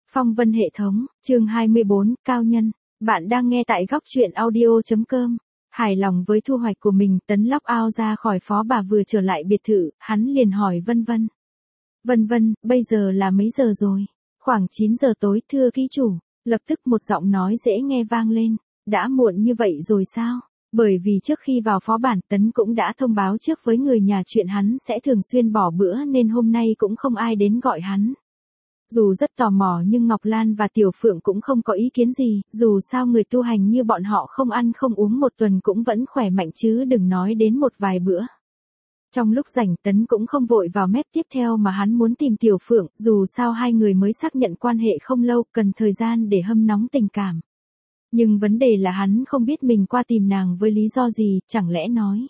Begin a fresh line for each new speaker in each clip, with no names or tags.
Phong vân hệ thống, chương 24, cao nhân. Bạn đang nghe tại góc truyện audio.com. Hài lòng với thu hoạch của mình, Tấn log out ra khỏi phó bà vừa trở lại biệt thự, hắn liền hỏi Vân Vân. Vân Vân, bây giờ là mấy giờ rồi? Khoảng 9 giờ tối, thưa ký chủ. Lập tức một giọng nói dễ nghe vang lên. Đã muộn như vậy rồi sao? Bởi vì trước khi vào phó bản, Tấn cũng đã thông báo trước với người nhà chuyện hắn sẽ thường xuyên bỏ bữa nên hôm nay cũng không ai đến gọi hắn. Dù rất tò mò nhưng Ngọc Lan và Tiểu Phượng cũng không có ý kiến gì, dù sao người tu hành như bọn họ không ăn không uống một tuần cũng vẫn khỏe mạnh chứ đừng nói đến một vài bữa. Trong lúc rảnh Tấn cũng không vội vào mép tiếp theo mà hắn muốn tìm Tiểu Phượng, dù sao hai người mới xác nhận quan hệ không lâu, cần thời gian để hâm nóng tình cảm. Nhưng vấn đề là hắn không biết mình qua tìm nàng với lý do gì, chẳng lẽ nói.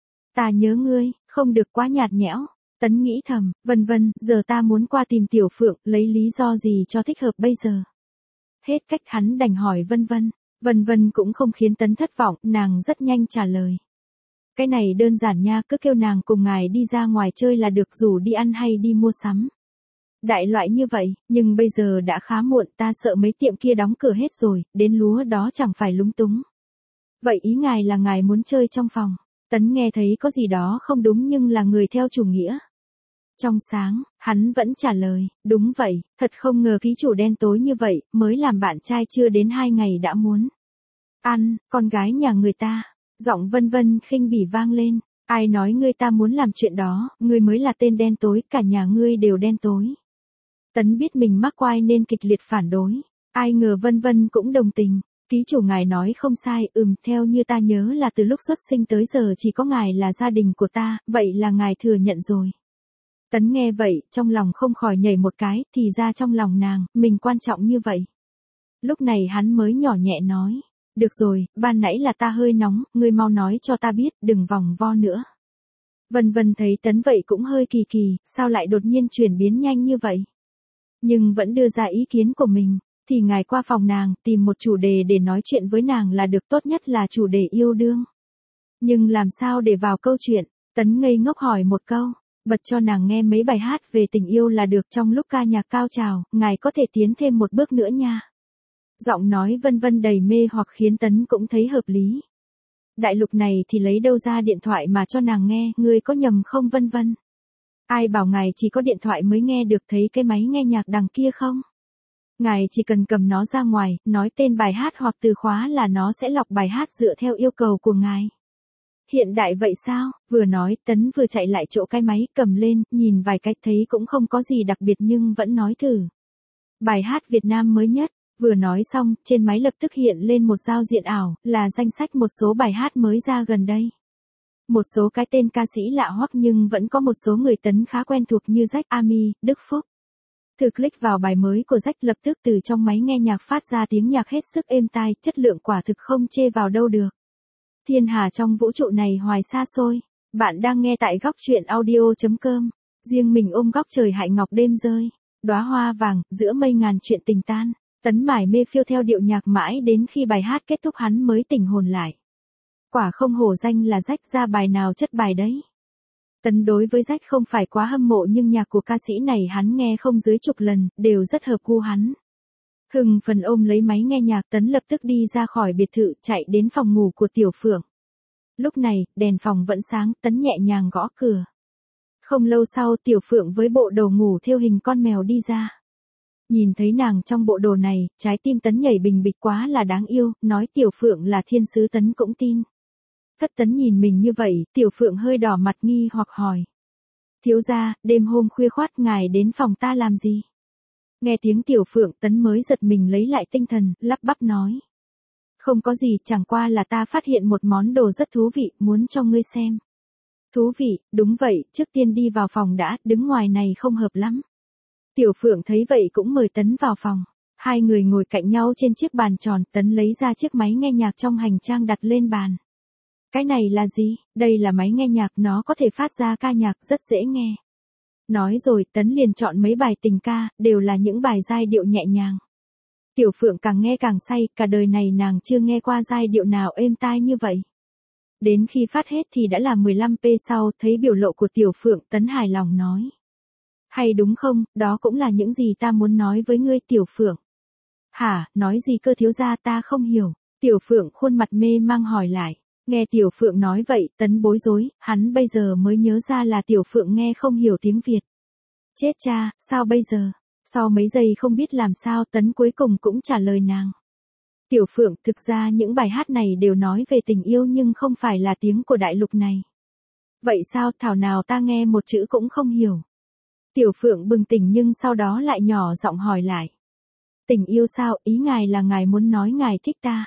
Ta nhớ ngươi, không được quá nhạt nhẽo. Tấn nghĩ thầm, Vân Vân, giờ ta muốn qua tìm Tiểu Phượng, lấy lý do gì cho thích hợp bây giờ? Hết cách hắn đành hỏi Vân Vân. Vân Vân cũng không khiến Tấn thất vọng, nàng rất nhanh trả lời. Cái này đơn giản nha, cứ kêu nàng cùng ngài đi ra ngoài chơi là được, dù đi ăn hay đi mua sắm. Đại loại như vậy, nhưng bây giờ đã khá muộn, ta sợ mấy tiệm kia đóng cửa hết rồi, đến lúa đó chẳng phải lúng túng. Vậy ý ngài là ngài muốn chơi trong phòng? Tấn nghe thấy có gì đó không đúng nhưng là người theo chủ nghĩa. Trong sáng, hắn vẫn trả lời, đúng vậy, thật không ngờ ký chủ đen tối như vậy, mới làm bạn trai chưa đến 2 ngày đã muốn ăn, con gái nhà người ta. Giọng Vân Vân khinh bỉ vang lên, ai nói ngươi ta muốn làm chuyện đó, ngươi mới là tên đen tối, cả nhà ngươi đều đen tối. Tấn biết mình mắc oai nên kịch liệt phản đối, ai ngờ Vân Vân cũng đồng tình. Ký chủ ngài nói không sai, theo như ta nhớ là từ lúc xuất sinh tới giờ chỉ có ngài là gia đình của ta, vậy là ngài thừa nhận rồi. Tấn nghe vậy, trong lòng không khỏi nhảy một cái, thì ra trong lòng nàng, mình quan trọng như vậy. Lúc này hắn mới nhỏ nhẹ nói, được rồi, ban nãy là ta hơi nóng, ngươi mau nói cho ta biết, đừng vòng vo nữa. Vân Vân thấy Tấn vậy cũng hơi kỳ kỳ, sao lại đột nhiên chuyển biến nhanh như vậy? Nhưng vẫn đưa ra ý kiến của mình, thì ngài qua phòng nàng, tìm một chủ đề để nói chuyện với nàng là được, tốt nhất là chủ đề yêu đương. Nhưng làm sao để vào câu chuyện? Tấn ngây ngốc hỏi một câu. Bật cho nàng nghe mấy bài hát về tình yêu là được, trong lúc ca nhạc cao trào, ngài có thể tiến thêm một bước nữa nha. Giọng nói Vân Vân đầy mê hoặc khiến Tấn cũng thấy hợp lý. Đại lục này thì lấy đâu ra điện thoại mà cho nàng nghe, ngươi có nhầm không Vân Vân? Ai bảo ngài chỉ có điện thoại mới nghe được, thấy cái máy nghe nhạc đằng kia không? Ngài chỉ cần cầm nó ra ngoài, nói tên bài hát hoặc từ khóa là nó sẽ lọc bài hát dựa theo yêu cầu của ngài. Hiện đại vậy sao? Vừa nói, Tấn vừa chạy lại chỗ cái máy, cầm lên, nhìn vài cách thấy cũng không có gì đặc biệt nhưng vẫn nói thử. Bài hát Việt Nam mới nhất, vừa nói xong, trên máy lập tức hiện lên một giao diện ảo, là danh sách một số bài hát mới ra gần đây. Một số cái tên ca sĩ lạ hoắc nhưng vẫn có một số người Tấn khá quen thuộc như Jack Ami, Đức Phúc. Thử click vào bài mới của Jack, lập tức từ trong máy nghe nhạc phát ra tiếng nhạc hết sức êm tai, chất lượng quả thực không chê vào đâu được. Thiên hà trong vũ trụ này hoài xa xôi. Bạn đang nghe tại góc truyện audio.com. Riêng mình ôm góc trời hại ngọc đêm rơi. Đóa hoa vàng, giữa mây ngàn chuyện tình tan. Tấn mải mê phiêu theo điệu nhạc mãi đến khi bài hát kết thúc hắn mới tỉnh hồn lại. Quả không hổ danh là Jack, ra bài nào chất bài đấy. Tấn đối với Jack không phải quá hâm mộ nhưng nhạc của ca sĩ này hắn nghe không dưới chục lần, đều rất hợp gu hắn. Hừng phần ôm lấy máy nghe nhạc, Tấn lập tức đi ra khỏi biệt thự, chạy đến phòng ngủ của Tiểu Phượng. Lúc này, đèn phòng vẫn sáng, Tấn nhẹ nhàng gõ cửa. Không lâu sau, Tiểu Phượng với bộ đồ ngủ thêu hình con mèo đi ra. Nhìn thấy nàng trong bộ đồ này, trái tim Tấn nhảy bình bịch, quá là đáng yêu, nói Tiểu Phượng là thiên sứ Tấn cũng tin. Thất Tấn nhìn mình như vậy, Tiểu Phượng hơi đỏ mặt nghi hoặc hỏi. Thiếu gia, đêm hôm khuya khoắt ngài đến phòng ta làm gì? Nghe tiếng Tiểu Phượng, Tấn mới giật mình lấy lại tinh thần, lắp bắp nói. Không có gì, chẳng qua là ta phát hiện một món đồ rất thú vị, muốn cho ngươi xem. Thú vị, đúng vậy, trước tiên đi vào phòng đã, đứng ngoài này không hợp lắm. Tiểu Phượng thấy vậy cũng mời Tấn vào phòng. Hai người ngồi cạnh nhau trên chiếc bàn tròn, Tấn lấy ra chiếc máy nghe nhạc trong hành trang đặt lên bàn. Cái này là gì? Đây là máy nghe nhạc, nó có thể phát ra ca nhạc, rất dễ nghe. Nói rồi, Tấn liền chọn mấy bài tình ca, đều là những bài giai điệu nhẹ nhàng. Tiểu Phượng càng nghe càng say, cả đời này nàng chưa nghe qua giai điệu nào êm tai như vậy. Đến khi phát hết thì đã là 15p sau, thấy biểu lộ của Tiểu Phượng, Tấn hài lòng nói. Hay đúng không, đó cũng là những gì ta muốn nói với ngươi Tiểu Phượng. Hả, nói gì cơ thiếu gia, ta không hiểu. Tiểu Phượng khuôn mặt mê mang hỏi lại. Nghe Tiểu Phượng nói vậy, Tấn bối rối, hắn bây giờ mới nhớ ra là Tiểu Phượng nghe không hiểu tiếng Việt. Chết cha, sao bây giờ? Sau mấy giây không biết làm sao, Tấn cuối cùng cũng trả lời nàng. Tiểu Phượng, thực ra những bài hát này đều nói về tình yêu nhưng không phải là tiếng của đại lục này. Vậy sao, thảo nào ta nghe một chữ cũng không hiểu. Tiểu Phượng bừng tỉnh nhưng sau đó lại nhỏ giọng hỏi lại. Tình yêu sao, ý ngài là ngài muốn nói ngài thích ta.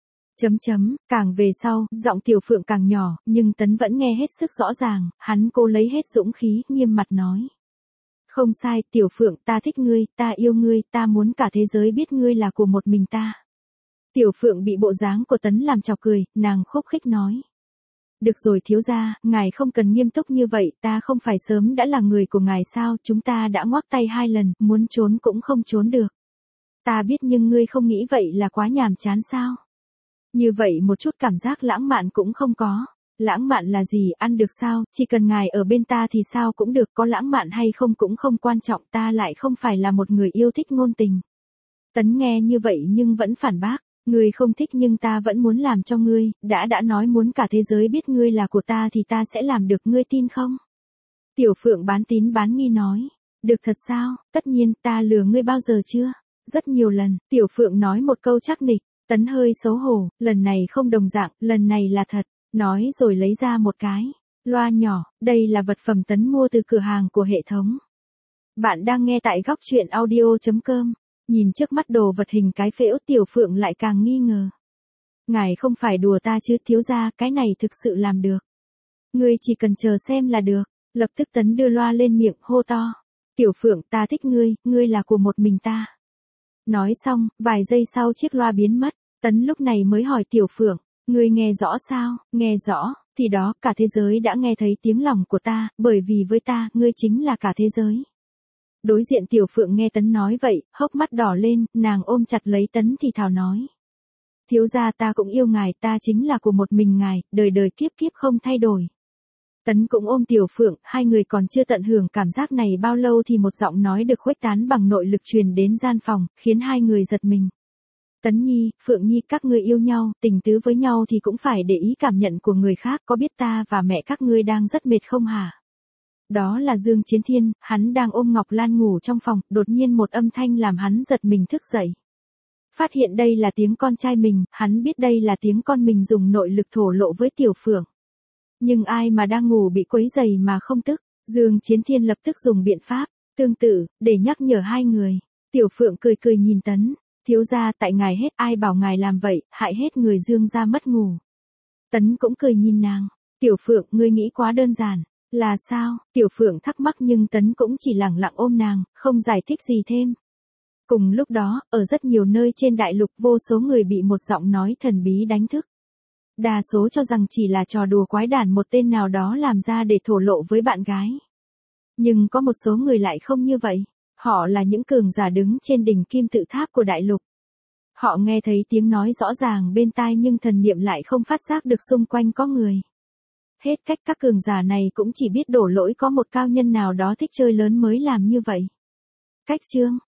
Càng về sau, giọng Tiểu Phượng càng nhỏ, nhưng Tấn vẫn nghe hết sức rõ ràng, hắn cố lấy hết dũng khí, nghiêm mặt nói. Không sai, Tiểu Phượng, ta thích ngươi, ta yêu ngươi, ta muốn cả thế giới biết ngươi là của một mình ta. Tiểu Phượng bị bộ dáng của Tấn làm chọc cười, nàng khúc khích nói. Được rồi thiếu gia, ngài không cần nghiêm túc như vậy, ta không phải sớm đã là người của ngài sao, chúng ta đã ngoắc tay 2 lần, muốn trốn cũng không trốn được. Ta biết nhưng ngươi không nghĩ vậy là quá nhàm chán sao? Như vậy một chút cảm giác lãng mạn cũng không có. Lãng mạn là gì, ăn được sao, chỉ cần ngài ở bên ta thì sao cũng được, có lãng mạn hay không cũng không quan trọng, ta lại không phải là một người yêu thích ngôn tình. Tấn nghe như vậy nhưng vẫn phản bác. Ngươi không thích nhưng ta vẫn muốn làm cho ngươi, đã nói muốn cả thế giới biết ngươi là của ta thì ta sẽ làm được, ngươi tin không? Tiểu Phượng bán tín bán nghi nói. Được thật sao, tất nhiên, ta lừa ngươi bao giờ chưa? Rất nhiều lần, Tiểu Phượng nói một câu chắc nịch, Tấn hơi xấu hổ, lần này không đồng dạng, lần này là thật, nói rồi lấy ra một cái loa nhỏ, đây là vật phẩm Tấn mua từ cửa hàng của hệ thống. Bạn đang nghe tại góc truyện audio.com. Nhìn trước mắt đồ vật hình cái phễu, Tiểu Phượng lại càng nghi ngờ. Ngài không phải đùa ta chứ thiếu gia, cái này thực sự làm được. Ngươi chỉ cần chờ xem là được. Lập tức Tấn đưa loa lên miệng hô to. Tiểu Phượng, ta thích ngươi, ngươi là của một mình ta. Nói xong, vài giây sau chiếc loa biến mất, Tấn lúc này mới hỏi Tiểu Phượng, ngươi nghe rõ sao? Nghe rõ, thì đó, cả thế giới đã nghe thấy tiếng lòng của ta, bởi vì với ta, ngươi chính là cả thế giới. Đối diện Tiểu Phượng nghe Tấn nói vậy, hốc mắt đỏ lên, nàng ôm chặt lấy Tấn thì thào nói. Thiếu gia, ta cũng yêu ngài, ta chính là của một mình ngài, đời đời kiếp kiếp không thay đổi. Tấn cũng ôm Tiểu Phượng, hai người còn chưa tận hưởng cảm giác này bao lâu thì một giọng nói được khuếch tán bằng nội lực truyền đến gian phòng, khiến hai người giật mình. Tấn Nhi, Phượng Nhi, các ngươi yêu nhau, tình tứ với nhau thì cũng phải để ý cảm nhận của người khác, có biết ta và mẹ các ngươi đang rất mệt không hả? Đó là Dương Chiến Thiên, hắn đang ôm Ngọc Lan ngủ trong phòng, đột nhiên một âm thanh làm hắn giật mình thức dậy. Phát hiện đây là tiếng con trai mình, hắn biết đây là tiếng con mình dùng nội lực thổ lộ với Tiểu Phượng. Nhưng ai mà đang ngủ bị quấy rầy mà không tức, Dương Chiến Thiên lập tức dùng biện pháp tương tự để nhắc nhở hai người. Tiểu Phượng cười cười nhìn Tấn, thiếu gia, tại ngài hết, ai bảo ngài làm vậy, hại hết người Dương gia mất ngủ. Tấn cũng cười nhìn nàng, Tiểu Phượng, ngươi nghĩ quá đơn giản. Là sao? Tiểu Phượng thắc mắc nhưng Tấn cũng chỉ lẳng lặng ôm nàng, không giải thích gì thêm. Cùng lúc đó, ở rất nhiều nơi trên đại lục vô số người bị một giọng nói thần bí đánh thức. Đa số cho rằng chỉ là trò đùa quái đản một tên nào đó làm ra để thổ lộ với bạn gái. Nhưng có một số người lại không như vậy. Họ là những cường giả đứng trên đỉnh kim tự tháp của đại lục. Họ nghe thấy tiếng nói rõ ràng bên tai nhưng thần niệm lại không phát giác được xung quanh có người. Hết cách, các cường giả này cũng chỉ biết đổ lỗi có một cao nhân nào đó thích chơi lớn mới làm như vậy. Cách chương